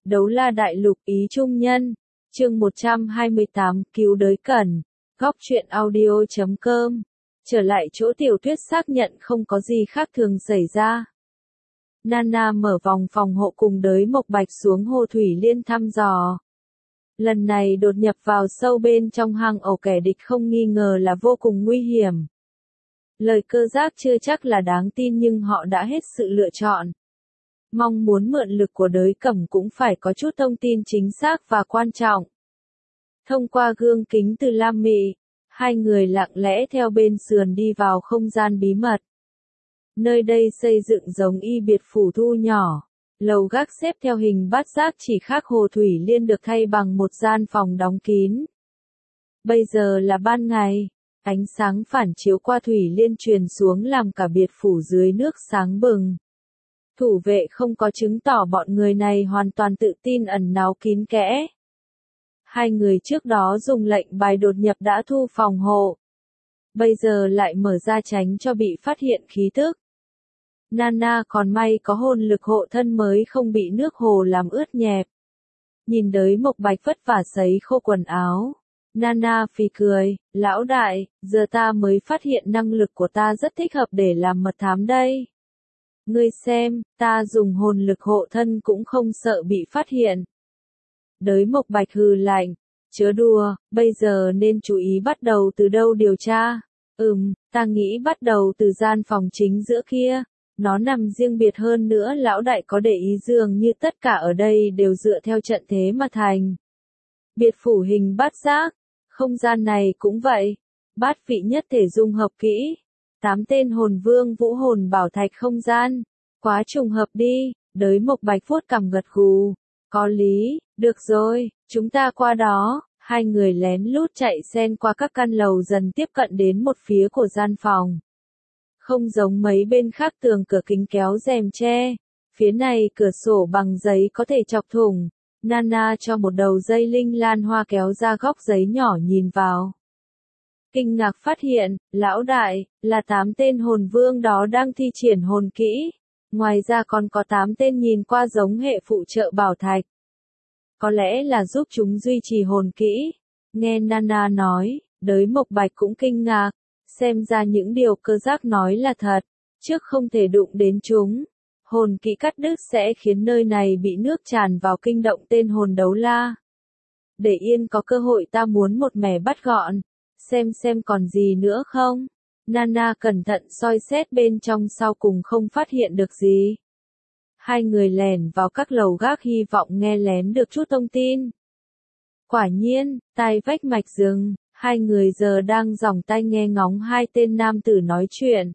Đấu La Đại Lục Ý Trung Nhân, chương 128, cứu đới Cẩn, góc truyện audio.com. Trở lại chỗ Tiểu Tuyết xác nhận không có gì khác thường xảy ra. Nana mở vòng phòng hộ cùng đới Mộc Bạch xuống Hồ Thủy Liên thăm dò. Lần này đột nhập vào sâu bên trong hang ổ kẻ địch không nghi ngờ là vô cùng nguy hiểm. Lời cơ giác chưa chắc là đáng tin nhưng họ đã hết sự lựa chọn. Mong muốn mượn lực của đới Cẩm cũng phải có chút thông tin chính xác và quan trọng. Thông qua gương kính từ Lam Mị, hai người lặng lẽ theo bên sườn đi vào không gian bí mật. Nơi đây xây dựng giống y biệt phủ thu nhỏ, lầu gác xếp theo hình bát giác chỉ khác Hồ Thủy Liên được thay bằng một gian phòng đóng kín. Bây giờ là ban ngày, ánh sáng phản chiếu qua Thủy Liên truyền xuống làm cả biệt phủ dưới nước sáng bừng. Thủ vệ không có chứng tỏ bọn người này hoàn toàn tự tin ẩn náu kín kẽ. Hai người trước đó dùng lệnh bài đột nhập đã thu phòng hộ. Bây giờ lại mở ra tránh cho bị phát hiện khí tức. Nana còn may có hồn lực hộ thân mới không bị nước hồ làm ướt nhẹp. Nhìn đới Mộc Bạch vất vả sấy khô quần áo. Nana phì cười, lão đại, giờ ta mới phát hiện năng lực của ta rất thích hợp để làm mật thám đây. Ngươi xem, ta dùng hồn lực hộ thân cũng không sợ bị phát hiện. Đới Mộc Bạch hừ lạnh, chớ đùa, bây giờ nên chú ý bắt đầu từ đâu điều tra. Ta nghĩ bắt đầu từ gian phòng chính giữa kia. Nó nằm riêng biệt hơn nữa lão đại có để ý dường như tất cả ở đây đều dựa theo trận thế mà thành. Biệt phủ hình bát giác, không gian này cũng vậy. Bát vị nhất thể dung hợp kỹ. 8 tên hồn vương vũ hồn bảo thạch không gian. Quá trùng hợp đi, đới Mộc Bạch vuốt cằm gật gù. Có lý, được rồi, chúng ta qua đó. Hai người lén lút chạy xen qua các căn lầu dần tiếp cận đến một phía của gian phòng. Không giống mấy bên khác tường cửa kính kéo rèm che. Phía này cửa sổ bằng giấy có thể chọc thủng. Nana cho một đầu dây linh lan hoa kéo ra góc giấy nhỏ nhìn vào. Kinh ngạc phát hiện, lão đại, là 8 tên hồn vương đó đang thi triển hồn kỹ. Ngoài ra còn có 8 tên nhìn qua giống hệ phụ trợ bảo thạch. Có lẽ là giúp chúng duy trì hồn kỹ. Nghe Nana nói, đới Mộc Bạch cũng kinh ngạc. Xem ra những điều cơ giác nói là thật. Trước không thể đụng đến chúng. Hồn kỹ cắt đứt sẽ khiến nơi này bị nước tràn vào kinh động tên hồn đấu la. Để yên có cơ hội ta muốn một mẻ bắt gọn. Xem còn gì nữa không? Nana cẩn thận soi xét bên trong sau cùng không phát hiện được gì. Hai người lèn vào các lầu gác hy vọng nghe lén được chút thông tin. Quả nhiên, tai vách mạch rừng, hai người giờ đang dòng tai nghe ngóng hai tên nam tử nói chuyện.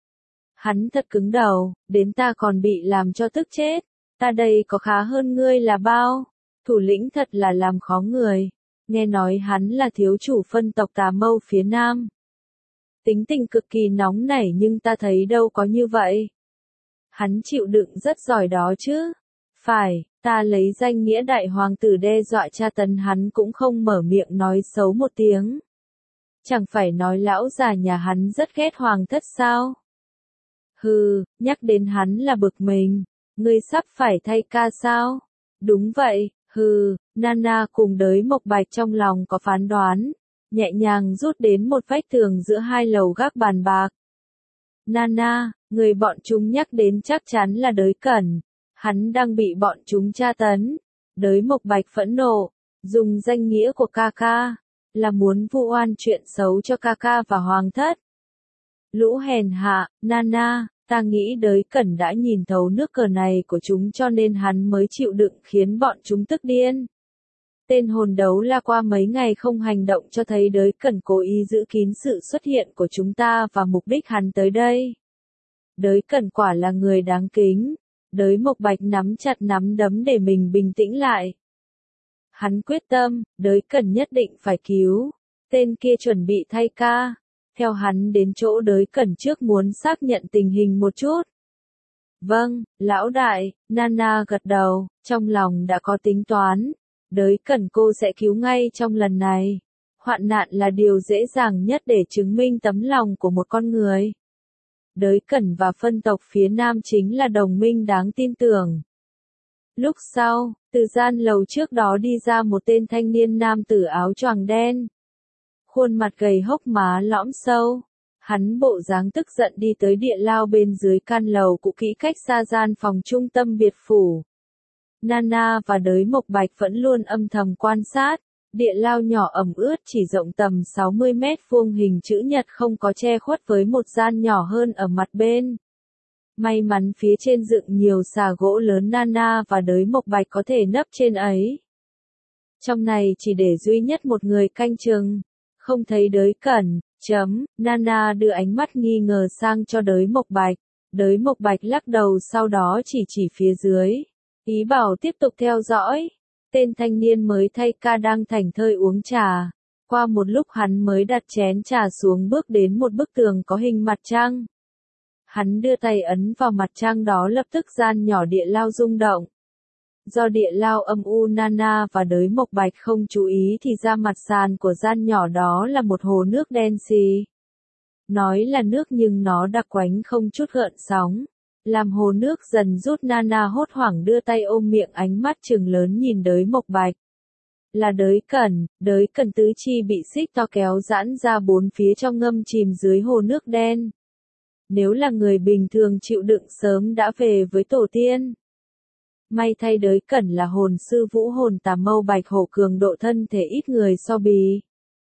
Hắn thật cứng đầu, đến ta còn bị làm cho tức chết. Ta đây có khá hơn ngươi là bao? Thủ lĩnh thật là làm khó người. Nghe nói hắn là thiếu chủ phân tộc Tà Mâu phía Nam. Tính tình cực kỳ nóng nảy nhưng ta thấy đâu có như vậy. Hắn chịu đựng rất giỏi đó chứ. Phải, ta lấy danh nghĩa đại hoàng tử đe dọa tra tấn hắn cũng không mở miệng nói xấu một tiếng. Chẳng phải nói lão già nhà hắn rất ghét hoàng thất sao? Hừ, nhắc đến hắn là bực mình. Ngươi sắp phải thay ca sao? Đúng vậy, hừ, Nana cùng đới Mộc Bạch trong lòng có phán đoán. Nhẹ nhàng rút đến một vách tường giữa hai lầu gác bàn bạc. Nana, người bọn chúng nhắc đến chắc chắn là đới Cẩn. Hắn đang bị bọn chúng tra tấn. Đới Mộc Bạch phẫn nộ, dùng danh nghĩa của Kaka, là muốn vu oan chuyện xấu cho Kaka và hoàng thất. Lũ hèn hạ, Nana, ta nghĩ đới Cẩn đã nhìn thấu nước cờ này của chúng cho nên hắn mới chịu đựng khiến bọn chúng tức điên. Tên hồn đấu la qua mấy ngày không hành động cho thấy đới Cẩn cố ý giữ kín sự xuất hiện của chúng ta và mục đích hắn tới đây. Đới Cẩn quả là người đáng kính. Đới Mộc Bạch nắm chặt nắm đấm để mình bình tĩnh lại. Hắn quyết tâm, đới Cẩn nhất định phải cứu. Tên kia chuẩn bị thay ca. Theo hắn đến chỗ đới Cẩn trước muốn xác nhận tình hình một chút. Vâng, lão đại, Nana gật đầu, trong lòng đã có tính toán. Đới Cẩn cô sẽ cứu ngay trong lần này. Hoạn nạn là điều dễ dàng nhất để chứng minh tấm lòng của một con người. Đới Cẩn và phân tộc phía Nam chính là đồng minh đáng tin tưởng. Lúc sau, từ gian lầu trước đó đi ra một tên thanh niên nam tử áo choàng đen. Khuôn mặt gầy hốc má lõm sâu. Hắn bộ dáng tức giận đi tới địa lao bên dưới căn lầu cũ kỹ cách xa gian phòng trung tâm biệt phủ. Nana và Đới Mộc Bạch vẫn luôn âm thầm quan sát. Địa lao nhỏ ẩm ướt chỉ rộng tầm 60 mét vuông hình chữ nhật không có che khuất với một gian nhỏ hơn ở mặt bên. May mắn phía trên dựng nhiều xà gỗ lớn Nana và Đới Mộc Bạch có thể nấp trên ấy. Trong này chỉ để duy nhất một người canh chừng. Không thấy Đới Cẩn, Nana đưa ánh mắt nghi ngờ sang cho Đới Mộc Bạch. Đới Mộc Bạch lắc đầu sau đó chỉ phía dưới. Ý bảo tiếp tục theo dõi. Tên thanh niên mới thay ca đang thảnh thơi uống trà. Qua một lúc hắn mới đặt chén trà xuống bước đến một bức tường có hình mặt trăng. Hắn đưa tay ấn vào mặt trăng đó lập tức gian nhỏ địa lao rung động. Do địa lao âm u Nana và Đới Mộc Bạch không chú ý thì ra mặt sàn của gian nhỏ đó là một hồ nước đen xì. Nói là nước nhưng nó đặc quánh không chút gợn sóng. Làm hồ nước dần rút Nana hốt hoảng đưa tay ôm miệng ánh mắt trừng lớn nhìn Đới Mộc Bạch. Là Đới Cẩn tứ chi bị xích to kéo giãn ra bốn phía trong ngâm chìm dưới hồ nước đen. Nếu là người bình thường chịu đựng sớm đã về với tổ tiên. May thay Đới Cẩn là hồn sư vũ hồn tà mâu bạch hổ cường độ thân thể ít người so bì.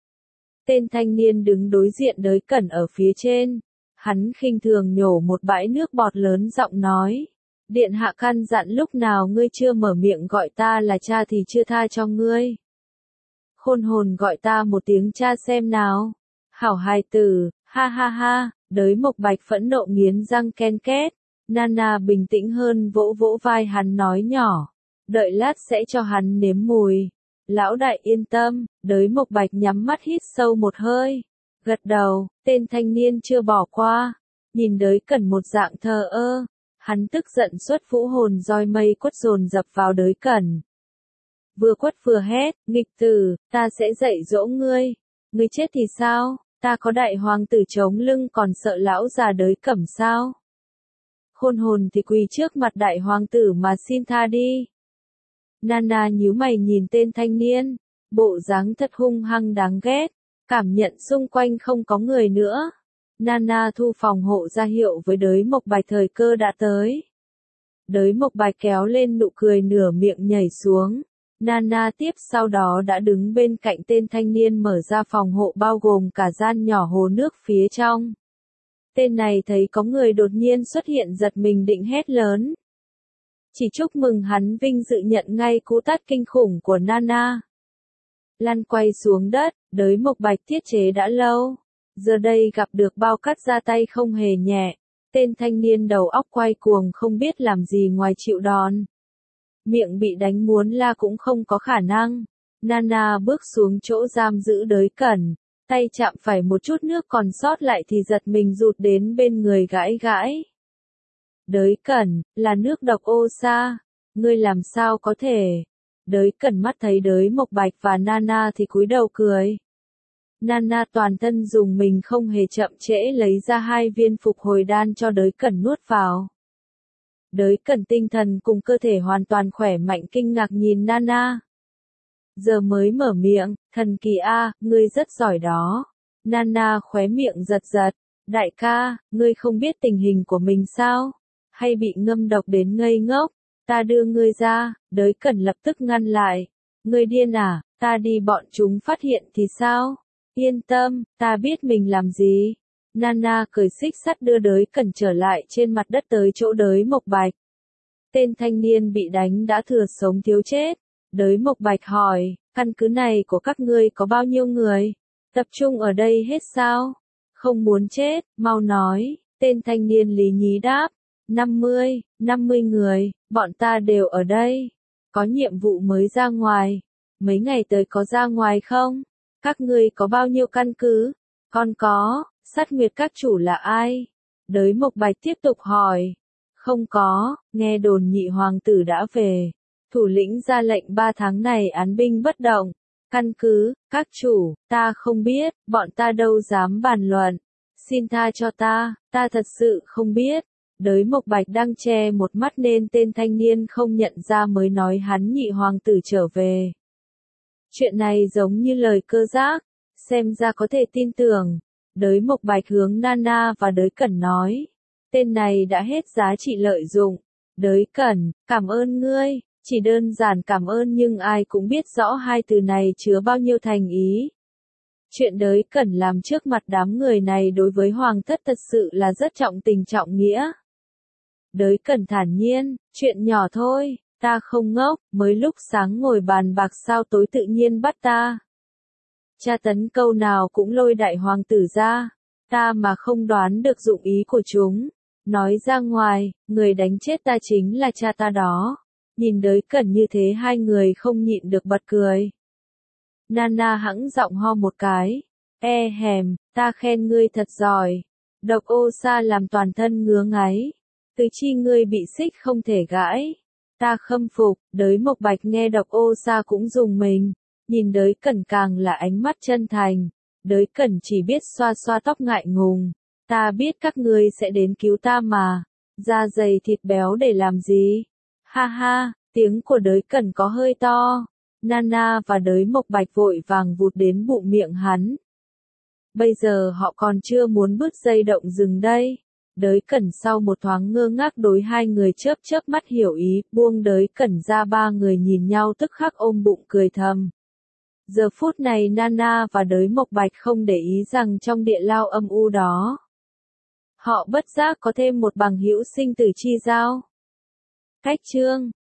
Tên thanh niên đứng đối diện Đới Cẩn ở phía trên. Hắn khinh thường nhổ một bãi nước bọt lớn giọng nói. Điện hạ căn dặn lúc nào ngươi chưa mở miệng gọi ta là cha thì chưa tha cho ngươi. Khôn hồn gọi ta một tiếng cha xem nào. Hảo hài tử, ha ha ha, Đới Mộc Bạch phẫn nộ nghiến răng ken két. Nana bình tĩnh hơn vỗ vỗ vai hắn nói nhỏ. Đợi lát sẽ cho hắn nếm mùi. Lão đại yên tâm, Đới Mộc Bạch nhắm mắt hít sâu một hơi. Gật đầu, tên thanh niên chưa bỏ qua. Nhìn Đới Cẩn một dạng thờ ơ. Hắn tức giận xuất vũ hồn roi mây quất dồn dập vào Đới Cẩn. Vừa quất vừa hét, nghịch tử, ta sẽ dạy dỗ ngươi. Ngươi chết thì sao, ta có đại hoàng tử chống lưng còn sợ lão già Đới Cẩm sao? Khôn hồn thì quỳ trước mặt đại hoàng tử mà xin tha đi. Nana nhíu mày nhìn tên thanh niên, bộ dáng thật hung hăng đáng ghét, cảm nhận xung quanh không có người nữa. Nana thu phòng hộ ra hiệu với Đới Mộc Bạch thời cơ đã tới. Đới Mộc Bạch kéo lên nụ cười nửa miệng nhảy xuống. Nana tiếp sau đó đã đứng bên cạnh tên thanh niên mở ra phòng hộ bao gồm cả gian nhỏ hồ nước phía trong. Tên này thấy có người đột nhiên xuất hiện giật mình định hét lớn. Chỉ chúc mừng hắn vinh dự nhận ngay cú tát kinh khủng của Nana. Lăn quay xuống đất, Đới Mộc Bạch tiết chế đã lâu. Giờ đây gặp được bao cắt ra tay không hề nhẹ. Tên thanh niên đầu óc quay cuồng không biết làm gì ngoài chịu đòn. Miệng bị đánh muốn la cũng không có khả năng. Nana bước xuống chỗ giam giữ Đới Cẩn. Tay chạm phải một chút nước còn sót lại thì giật mình rụt đến bên người gãi gãi. Đới Cẩn, là nước độc ô sa. Ngươi làm sao có thể? Đới Cẩn mắt thấy Đới Mộc Bạch và Nana thì cúi đầu cười. Nana toàn thân dùng mình không hề chậm trễ lấy ra 2 viên phục hồi đan cho Đới Cẩn nuốt vào. Đới Cẩn tinh thần cùng cơ thể hoàn toàn khỏe mạnh kinh ngạc nhìn Nana. Giờ mới mở miệng, thần kỳ a, ngươi rất giỏi đó. Nana khóe miệng giật giật. Đại ca, ngươi không biết tình hình của mình sao? Hay bị ngâm độc đến ngây ngốc? Ta đưa ngươi ra, Đới Cẩn lập tức ngăn lại. Ngươi điên à, ta đi bọn chúng phát hiện thì sao? Yên tâm, ta biết mình làm gì. Nana cởi xích sắt đưa Đới Cẩn trở lại trên mặt đất tới chỗ Đới Mộc Bạch. Tên thanh niên bị đánh đã thừa sống thiếu chết. Đới Mộc Bạch hỏi, căn cứ này của các ngươi có bao nhiêu người? Tập trung ở đây hết sao? Không muốn chết, mau nói. Tên thanh niên lý nhí đáp. 50 người, bọn ta đều ở đây. Có nhiệm vụ mới ra ngoài. Mấy ngày tới có ra ngoài không? Các ngươi có bao nhiêu căn cứ? Con có, Sát Nguyệt các chủ là ai? Đới Mộc Bạch tiếp tục hỏi. Không có, nghe đồn nhị hoàng tử đã về. Thủ lĩnh ra lệnh 3 tháng này án binh bất động. Căn cứ, các chủ, ta không biết, bọn ta đâu dám bàn luận. Xin tha cho ta thật sự không biết. Đới Mộc Bạch đang che một mắt nên tên thanh niên không nhận ra mới nói hắn nhị hoàng tử trở về. Chuyện này giống như lời cơ giác, xem ra có thể tin tưởng. Đới Mộc Bạch hướng Nana và Đới Cẩn nói. Tên này đã hết giá trị lợi dụng. Đới Cẩn, cảm ơn ngươi, chỉ đơn giản cảm ơn nhưng ai cũng biết rõ hai từ này chứa bao nhiêu thành ý. Chuyện Đới Cẩn làm trước mặt đám người này đối với hoàng thất thật sự là rất trọng tình trọng nghĩa. Đới Cẩn thản nhiên, chuyện nhỏ thôi, ta không ngốc, mới lúc sáng ngồi bàn bạc sao tối tự nhiên bắt ta. Tra tấn câu nào cũng lôi đại hoàng tử ra, ta mà không đoán được dụng ý của chúng. Nói ra ngoài, người đánh chết ta chính là cha ta đó. Nhìn Đới Cẩn như thế hai người không nhịn được bật cười. Nana hãng giọng ho một cái. Hèm, ta khen ngươi thật giỏi. Độc Ô Sa làm toàn thân ngứa ngáy. Tứ chi ngươi bị xích không thể gãi. Ta khâm phục. Đới Mộc Bạch nghe Độc Ô Sa cũng rùng mình. Nhìn Đới Cẩn càng là ánh mắt chân thành. Đới Cẩn chỉ biết xoa xoa tóc ngại ngùng. Ta biết các ngươi sẽ đến cứu ta mà. Da dày thịt béo để làm gì? Ha ha, tiếng của Đới Cẩn có hơi to. Nana và Đới Mộc Bạch vội vàng vụt đến bụng miệng hắn. Bây giờ họ còn chưa muốn bứt dây động rừng đây. Đới Cẩn sau một thoáng ngơ ngác đối hai người chớp chớp mắt hiểu ý, buông Đới Cẩn ra ba người nhìn nhau tức khắc ôm bụng cười thầm. Giờ phút này Nana và Đới Mộc Bạch không để ý rằng trong địa lao âm u đó, họ bất giác có thêm một bằng hữu sinh tử chi giao. Cách chương